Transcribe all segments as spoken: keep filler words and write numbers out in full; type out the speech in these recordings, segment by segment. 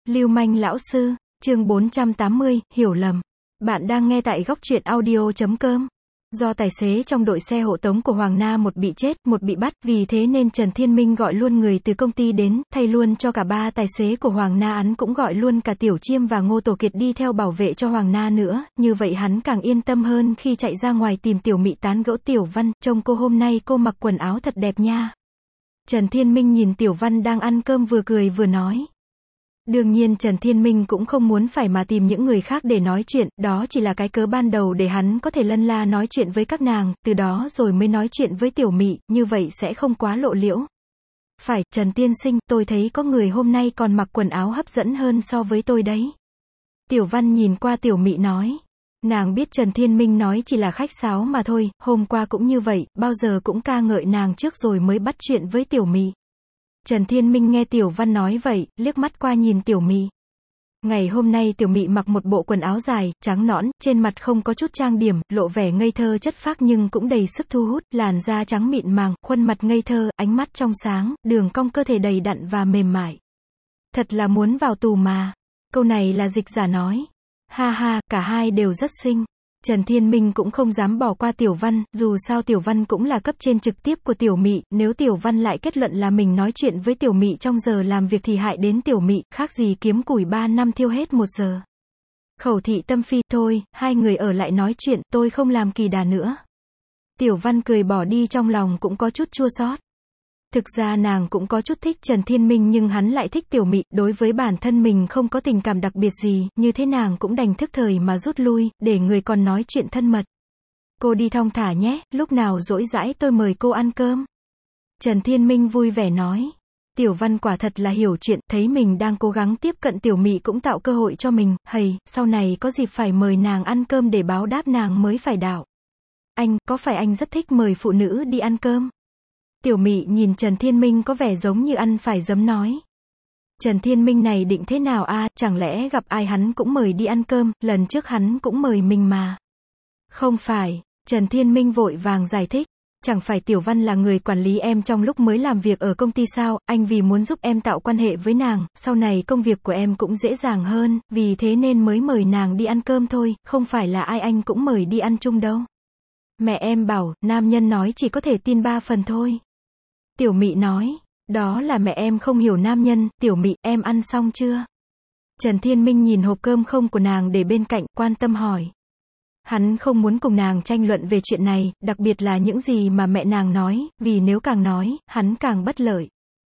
Lưu manh lão sư, chương bốn trăm tám mươi, hiểu lầm. Bạn đang nghe tại góc truyện audio chấm com. Do tài xế trong đội xe hộ tống của Hoàng Na một bị chết, một bị bắt, vì thế nên Trần Thiên Minh gọi luôn người từ công ty đến, thay luôn cho cả ba tài xế của Hoàng Na, hắn cũng gọi luôn cả Tiểu Chiêm và Ngô Tổ Kiệt đi theo bảo vệ cho Hoàng Na nữa, như vậy hắn càng yên tâm hơn khi chạy ra ngoài tìm Tiểu Mị tán gẫu. Tiểu Văn, trông cô hôm nay cô mặc quần áo thật đẹp nha. Trần Thiên Minh nhìn Tiểu Văn đang ăn cơm vừa cười vừa nói. Đương nhiên Trần Thiên Minh cũng không muốn phải mà tìm những người khác để nói chuyện, đó chỉ là cái cớ ban đầu để hắn có thể lân la nói chuyện với các nàng, từ đó rồi mới nói chuyện với Tiểu Mị, như vậy sẽ không quá lộ liễu. Phải, Trần tiên sinh, tôi thấy có người hôm nay còn mặc quần áo hấp dẫn hơn so với tôi đấy. Tiểu Văn nhìn qua Tiểu Mị nói. Nàng biết Trần Thiên Minh nói chỉ là khách sáo mà thôi, hôm qua cũng như vậy, bao giờ cũng ca ngợi nàng trước rồi mới bắt chuyện với Tiểu Mị. Trần Thiên Minh nghe Tiểu Văn nói vậy, liếc mắt qua nhìn Tiểu Mị. Ngày hôm nay Tiểu Mị mặc một bộ quần áo dài, trắng nõn, trên mặt không có chút trang điểm, lộ vẻ ngây thơ chất phác nhưng cũng đầy sức thu hút, làn da trắng mịn màng, khuôn mặt ngây thơ, ánh mắt trong sáng, đường cong cơ thể đầy đặn và mềm mại. Thật là muốn vào tù mà. Câu này là dịch giả nói. Ha ha, cả hai đều rất xinh. Trần Thiên Minh cũng không dám bỏ qua Tiểu Văn, dù sao Tiểu Văn cũng là cấp trên trực tiếp của Tiểu Mị, nếu Tiểu Văn lại kết luận là mình nói chuyện với Tiểu Mị trong giờ làm việc thì hại đến Tiểu Mị, khác gì kiếm củi ba năm thiêu hết một giờ. Khẩu thị tâm phi, thôi, hai người ở lại nói chuyện, tôi không làm kỳ đà nữa. Tiểu Văn cười bỏ đi, trong lòng cũng có chút chua xót. Thực ra nàng cũng có chút thích Trần Thiên Minh nhưng hắn lại thích Tiểu Mị, đối với bản thân mình không có tình cảm đặc biệt gì, như thế nàng cũng đành thức thời mà rút lui, để người còn nói chuyện thân mật. Cô đi thong thả nhé, lúc nào rỗi rãi tôi mời cô ăn cơm. Trần Thiên Minh vui vẻ nói. Tiểu Văn quả thật là hiểu chuyện, thấy mình đang cố gắng tiếp cận Tiểu Mị cũng tạo cơ hội cho mình, hầy, sau này có dịp phải mời nàng ăn cơm để báo đáp nàng mới phải đạo. Anh, có phải anh rất thích mời phụ nữ đi ăn cơm? Tiểu Mị nhìn Trần Thiên Minh có vẻ giống như ăn phải giấm nói. Trần Thiên Minh này định thế nào a, à, chẳng lẽ gặp ai hắn cũng mời đi ăn cơm, lần trước hắn cũng mời mình mà. Không phải, Trần Thiên Minh vội vàng giải thích. Chẳng phải Tiểu Văn là người quản lý em trong lúc mới làm việc ở công ty sao, anh vì muốn giúp em tạo quan hệ với nàng, sau này công việc của em cũng dễ dàng hơn, vì thế nên mới mời nàng đi ăn cơm thôi, không phải là ai anh cũng mời đi ăn chung đâu. Mẹ em bảo, nam nhân nói chỉ có thể tin ba phần thôi. Tiểu Mị nói, đó là mẹ em không hiểu nam nhân. Tiểu Mị, em ăn xong chưa? Trần Thiên Minh nhìn hộp cơm không của nàng để bên cạnh, quan tâm hỏi. Hắn không muốn cùng nàng tranh luận về chuyện này, đặc biệt là những gì mà mẹ nàng nói, vì nếu càng nói, hắn càng bất lợi.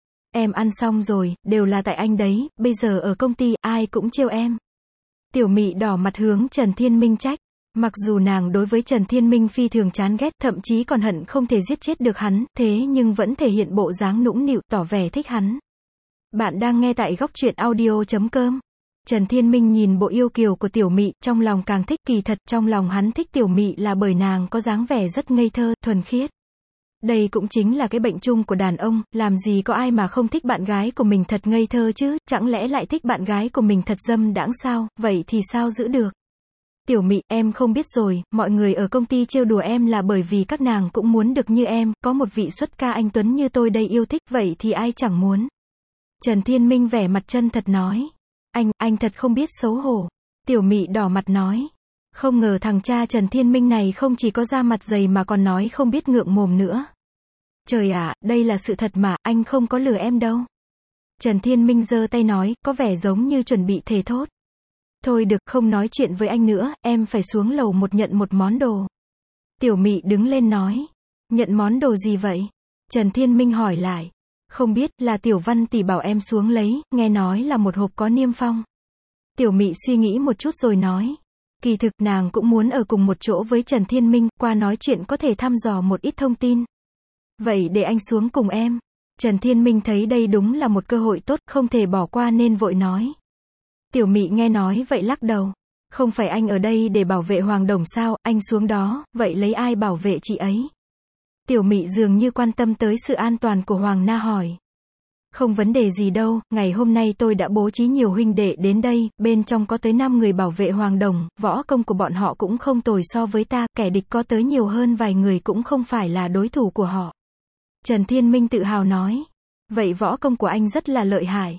Em ăn xong rồi, đều là tại anh đấy, bây giờ ở công ty, ai cũng trêu em. Tiểu Mị đỏ mặt hướng Trần Thiên Minh trách. Mặc dù nàng đối với Trần Thiên Minh phi thường chán ghét, thậm chí còn hận không thể giết chết được hắn, thế nhưng vẫn thể hiện bộ dáng nũng nịu, tỏ vẻ thích hắn. Bạn đang nghe tại góc truyện audio chấm com. Trần Thiên Minh nhìn bộ yêu kiều của Tiểu Mị, trong lòng càng thích, kỳ thật, trong lòng hắn thích Tiểu Mị là bởi nàng có dáng vẻ rất ngây thơ, thuần khiết. Đây cũng chính là cái bệnh chung của đàn ông, làm gì có ai mà không thích bạn gái của mình thật ngây thơ chứ, chẳng lẽ lại thích bạn gái của mình thật dâm đãng sao, vậy thì sao giữ được. Tiểu Mị, em không biết rồi, mọi người ở công ty trêu đùa em là bởi vì các nàng cũng muốn được như em, có một vị xuất ca anh tuấn như tôi đây yêu thích, vậy thì ai chẳng muốn. Trần Thiên Minh vẻ mặt chân thật nói. Anh, anh thật không biết xấu hổ. Tiểu Mị đỏ mặt nói. Không ngờ thằng cha Trần Thiên Minh này không chỉ có da mặt dày mà còn nói không biết ngượng mồm nữa. Trời ạ, đây là sự thật mà, anh không có lừa em đâu. Trần Thiên Minh giơ tay nói, có vẻ giống như chuẩn bị thề thốt. Thôi được, không nói chuyện với anh nữa, em phải xuống lầu một nhận một món đồ. Tiểu Mị đứng lên nói. Nhận món đồ gì vậy? Trần Thiên Minh hỏi lại. Không biết, là Tiểu Văn tỷ bảo em xuống lấy, nghe nói là một hộp có niêm phong. Tiểu Mị suy nghĩ một chút rồi nói. Kỳ thực nàng cũng muốn ở cùng một chỗ với Trần Thiên Minh, qua nói chuyện có thể thăm dò một ít thông tin. Vậy để anh xuống cùng em. Trần Thiên Minh thấy đây đúng là một cơ hội tốt, không thể bỏ qua nên vội nói. Tiểu Mị nghe nói vậy lắc đầu. Không phải anh ở đây để bảo vệ Hoàng Đồng sao, anh xuống đó, vậy lấy ai bảo vệ chị ấy? Tiểu Mị dường như quan tâm tới sự an toàn của Hoàng Na hỏi. Không vấn đề gì đâu, ngày hôm nay tôi đã bố trí nhiều huynh đệ đến đây, bên trong có tới năm người bảo vệ Hoàng Đồng, võ công của bọn họ cũng không tồi so với ta, kẻ địch có tới nhiều hơn vài người cũng không phải là đối thủ của họ. Trần Thiên Minh tự hào nói. Vậy võ công của anh rất là lợi hại.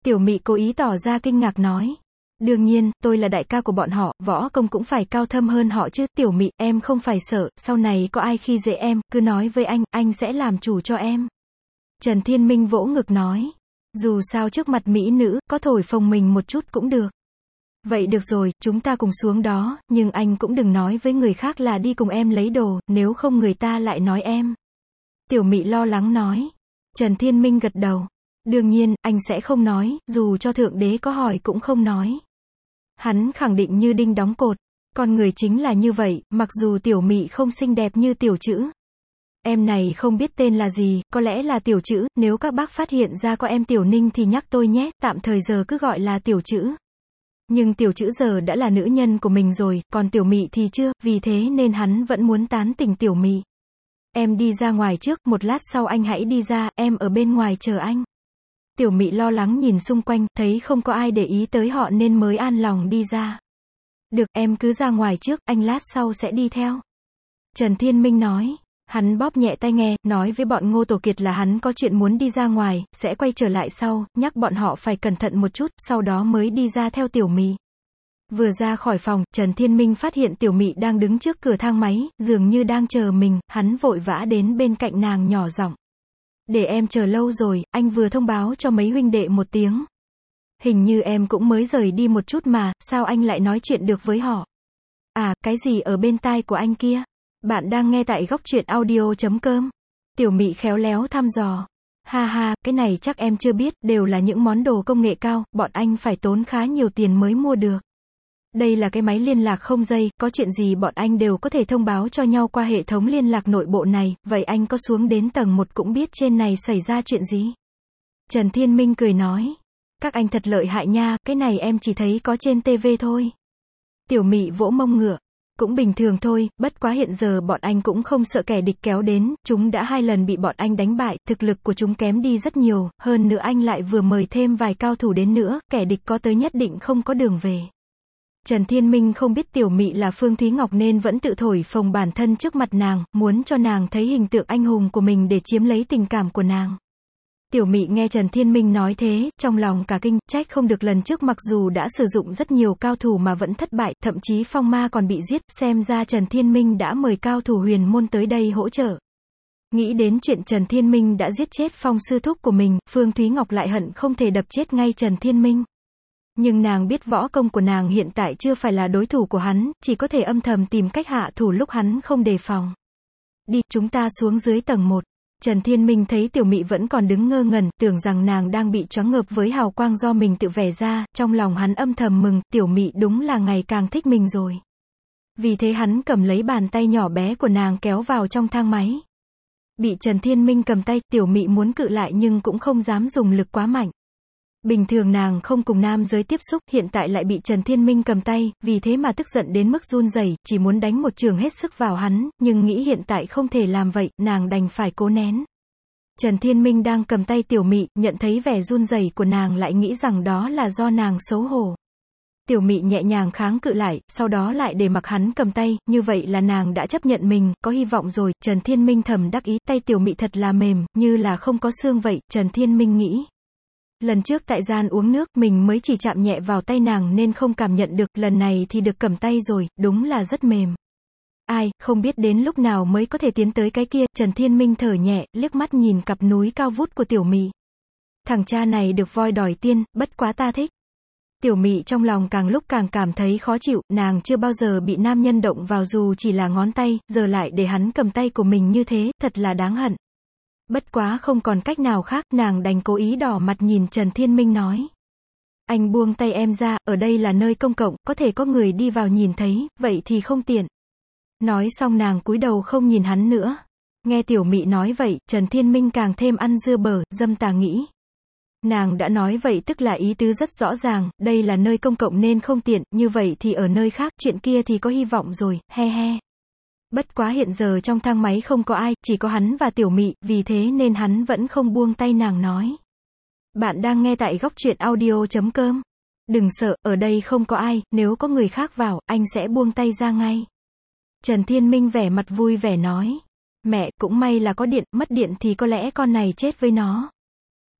Tiểu Mị cố ý tỏ ra kinh ngạc nói. Đương nhiên, tôi là đại ca của bọn họ, võ công cũng phải cao thâm hơn họ chứ. Tiểu Mị, em không phải sợ, sau này có ai khi dễ em, cứ nói với anh, anh sẽ làm chủ cho em. Trần Thiên Minh vỗ ngực nói. Dù sao trước mặt mỹ nữ, có thổi phồng mình một chút cũng được. Vậy được rồi, chúng ta cùng xuống đó, nhưng anh cũng đừng nói với người khác là đi cùng em lấy đồ, nếu không người ta lại nói em. Tiểu Mị lo lắng nói. Trần Thiên Minh gật đầu. Đương nhiên, anh sẽ không nói, dù cho Thượng Đế có hỏi cũng không nói. Hắn khẳng định như đinh đóng cột. Con người chính là như vậy, mặc dù Tiểu Mị không xinh đẹp như Tiểu Trữ. Em này không biết tên là gì, có lẽ là Tiểu Trữ, nếu các bác phát hiện ra có em Tiểu Ninh thì nhắc tôi nhé, tạm thời giờ cứ gọi là Tiểu Trữ. Nhưng Tiểu Trữ giờ đã là nữ nhân của mình rồi, còn Tiểu Mị thì chưa, vì thế nên hắn vẫn muốn tán tỉnh Tiểu Mị. Em đi ra ngoài trước, một lát sau anh hãy đi ra, em ở bên ngoài chờ anh. Tiểu Mị lo lắng nhìn xung quanh, thấy không có ai để ý tới họ nên mới an lòng đi ra. Được, em cứ ra ngoài trước, anh lát sau sẽ đi theo. Trần Thiên Minh nói. Hắn bóp nhẹ tai nghe, nói với bọn Ngô Tổ Kiệt là hắn có chuyện muốn đi ra ngoài, sẽ quay trở lại sau, nhắc bọn họ phải cẩn thận một chút, sau đó mới đi ra theo Tiểu Mị. Vừa ra khỏi phòng, Trần Thiên Minh phát hiện Tiểu Mị đang đứng trước cửa thang máy, dường như đang chờ mình, hắn vội vã đến bên cạnh nàng nhỏ giọng. Để em chờ lâu rồi, anh vừa thông báo cho mấy huynh đệ một tiếng. Hình như em cũng mới rời đi một chút mà, sao anh lại nói chuyện được với họ? À, cái gì ở bên tai của anh kia? Bạn đang nghe tại góc truyện audio chấm com. Tiểu Mị khéo léo thăm dò. Ha ha, cái này chắc em chưa biết, đều là những món đồ công nghệ cao, bọn anh phải tốn khá nhiều tiền mới mua được. Đây là cái máy liên lạc không dây, có chuyện gì bọn anh đều có thể thông báo cho nhau qua hệ thống liên lạc nội bộ này, vậy anh có xuống đến tầng một cũng biết trên này xảy ra chuyện gì. Trần Thiên Minh cười nói. Các anh thật lợi hại nha, cái này em chỉ thấy có trên ti vi thôi. Tiểu Mị vỗ mông ngựa. Cũng bình thường thôi, bất quá hiện giờ bọn anh cũng không sợ kẻ địch kéo đến, chúng đã hai lần bị bọn anh đánh bại, thực lực của chúng kém đi rất nhiều, hơn nữa anh lại vừa mời thêm vài cao thủ đến nữa, kẻ địch có tới nhất định không có đường về. Trần Thiên Minh không biết Tiểu Mị là Phương Thúy Ngọc nên vẫn tự thổi phồng bản thân trước mặt nàng, muốn cho nàng thấy hình tượng anh hùng của mình để chiếm lấy tình cảm của nàng. Tiểu Mị nghe Trần Thiên Minh nói thế, trong lòng cả kinh, trách không được lần trước mặc dù đã sử dụng rất nhiều cao thủ mà vẫn thất bại, thậm chí phong ma còn bị giết, xem ra Trần Thiên Minh đã mời cao thủ huyền môn tới đây hỗ trợ. Nghĩ đến chuyện Trần Thiên Minh đã giết chết phong sư thúc của mình, Phương Thúy Ngọc lại hận không thể đập chết ngay Trần Thiên Minh. Nhưng nàng biết võ công của nàng hiện tại chưa phải là đối thủ của hắn, chỉ có thể âm thầm tìm cách hạ thủ lúc hắn không đề phòng. Đi, chúng ta xuống dưới tầng một. Trần Thiên Minh thấy Tiểu Mị vẫn còn đứng ngơ ngẩn, tưởng rằng nàng đang bị choáng ngợp với hào quang do mình tự vẽ ra, trong lòng hắn âm thầm mừng, Tiểu Mị đúng là ngày càng thích mình rồi. Vì thế hắn cầm lấy bàn tay nhỏ bé của nàng kéo vào trong thang máy. Bị Trần Thiên Minh cầm tay, Tiểu Mị muốn cự lại nhưng cũng không dám dùng lực quá mạnh. Bình thường nàng không cùng nam giới tiếp xúc, hiện tại lại bị Trần Thiên Minh cầm tay, vì thế mà tức giận đến mức run rẩy, chỉ muốn đánh một trường hết sức vào hắn, nhưng nghĩ hiện tại không thể làm vậy, nàng đành phải cố nén. Trần Thiên Minh đang cầm tay Tiểu Mị, nhận thấy vẻ run rẩy của nàng lại nghĩ rằng đó là do nàng xấu hổ. Tiểu Mị nhẹ nhàng kháng cự lại, sau đó lại để mặc hắn cầm tay, như vậy là nàng đã chấp nhận mình, có hy vọng rồi. Trần Thiên Minh thầm đắc ý, tay Tiểu Mị thật là mềm, như là không có xương vậy, Trần Thiên Minh nghĩ. Lần trước tại gian uống nước, mình mới chỉ chạm nhẹ vào tay nàng nên không cảm nhận được, lần này thì được cầm tay rồi, đúng là rất mềm. Ai, không biết đến lúc nào mới có thể tiến tới cái kia, Trần Thiên Minh thở nhẹ, liếc mắt nhìn cặp núi cao vút của Tiểu Mị. Thằng cha này được voi đòi tiên, bất quá ta thích. Tiểu Mị trong lòng càng lúc càng cảm thấy khó chịu, nàng chưa bao giờ bị nam nhân động vào dù chỉ là ngón tay, giờ lại để hắn cầm tay của mình như thế, thật là đáng hận. Bất quá không còn cách nào khác, nàng đành cố ý đỏ mặt nhìn Trần Thiên Minh nói. Anh buông tay em ra, ở đây là nơi công cộng, có thể có người đi vào nhìn thấy, vậy thì không tiện. Nói xong nàng cúi đầu không nhìn hắn nữa. Nghe Tiểu Mị nói vậy, Trần Thiên Minh càng thêm ăn dưa bở, dâm tà nghĩ. Nàng đã nói vậy tức là ý tứ rất rõ ràng, đây là nơi công cộng nên không tiện, như vậy thì ở nơi khác, chuyện kia thì có hy vọng rồi, he he. Bất quá hiện giờ trong thang máy không có ai, chỉ có hắn và Tiểu Mị, vì thế nên hắn vẫn không buông tay nàng nói. Bạn đang nghe tại góc truyện audio chấm com. Đừng sợ, ở đây không có ai, nếu có người khác vào, anh sẽ buông tay ra ngay. Trần Thiên Minh vẻ mặt vui vẻ nói. Mẹ, cũng may là có điện, mất điện thì có lẽ con này chết với nó.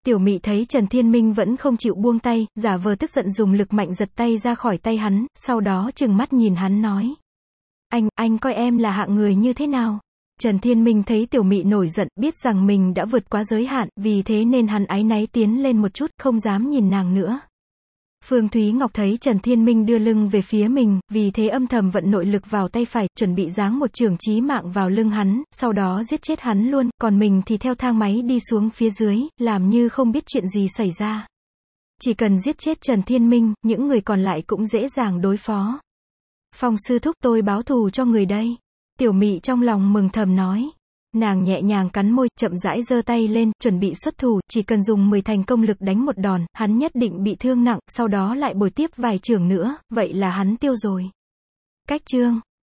Tiểu Mị thấy Trần Thiên Minh vẫn không chịu buông tay, giả vờ tức giận dùng lực mạnh giật tay ra khỏi tay hắn, sau đó trừng mắt nhìn hắn nói. Anh, anh coi em là hạng người như thế nào? Trần Thiên Minh thấy Tiểu Mị nổi giận, biết rằng mình đã vượt quá giới hạn, vì thế nên hắn áy náy tiến lên một chút, không dám nhìn nàng nữa. Phương Thúy Ngọc thấy Trần Thiên Minh đưa lưng về phía mình, vì thế âm thầm vận nội lực vào tay phải, chuẩn bị giáng một chưởng chí mạng vào lưng hắn, sau đó giết chết hắn luôn, còn mình thì theo thang máy đi xuống phía dưới, làm như không biết chuyện gì xảy ra. Chỉ cần giết chết Trần Thiên Minh, những người còn lại cũng dễ dàng đối phó. Phong sư thúc, tôi báo thù cho người đây. Tiểu Mị trong lòng mừng thầm nói. Nàng nhẹ nhàng cắn môi, chậm rãi giơ tay lên, chuẩn bị xuất thủ, chỉ cần dùng mười thành công lực đánh một đòn, hắn nhất định bị thương nặng, sau đó lại bồi tiếp vài chưởng nữa, vậy là hắn tiêu rồi. Cách chương